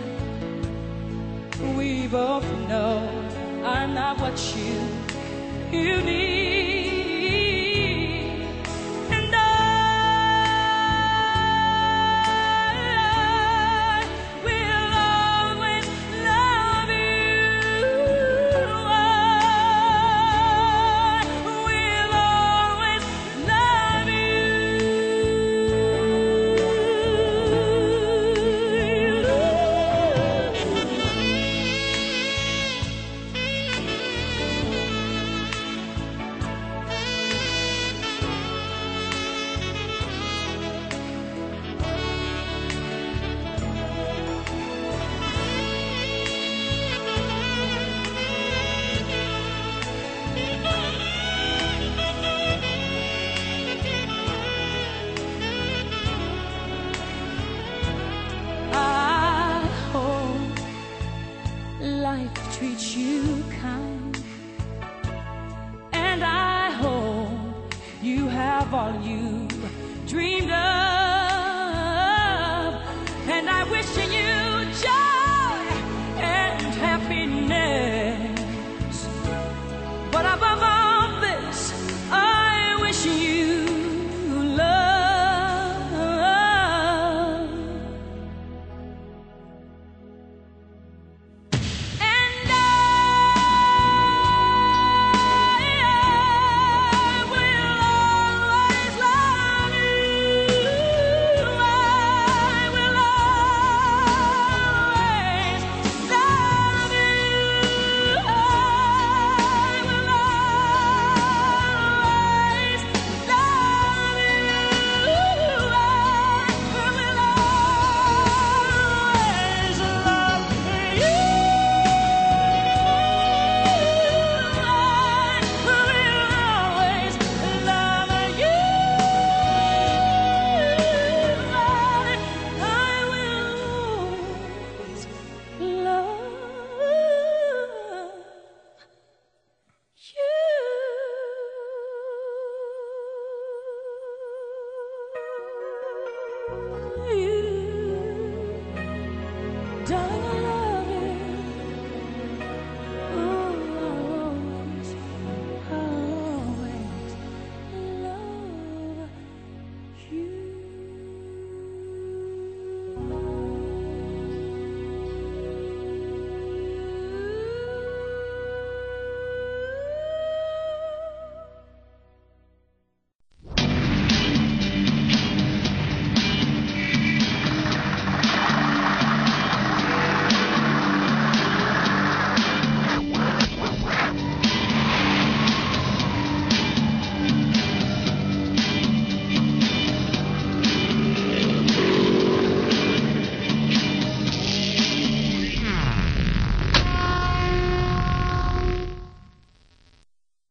We both know I'm not what you need. Life treats you kind, and I hope you have all you dreamed of.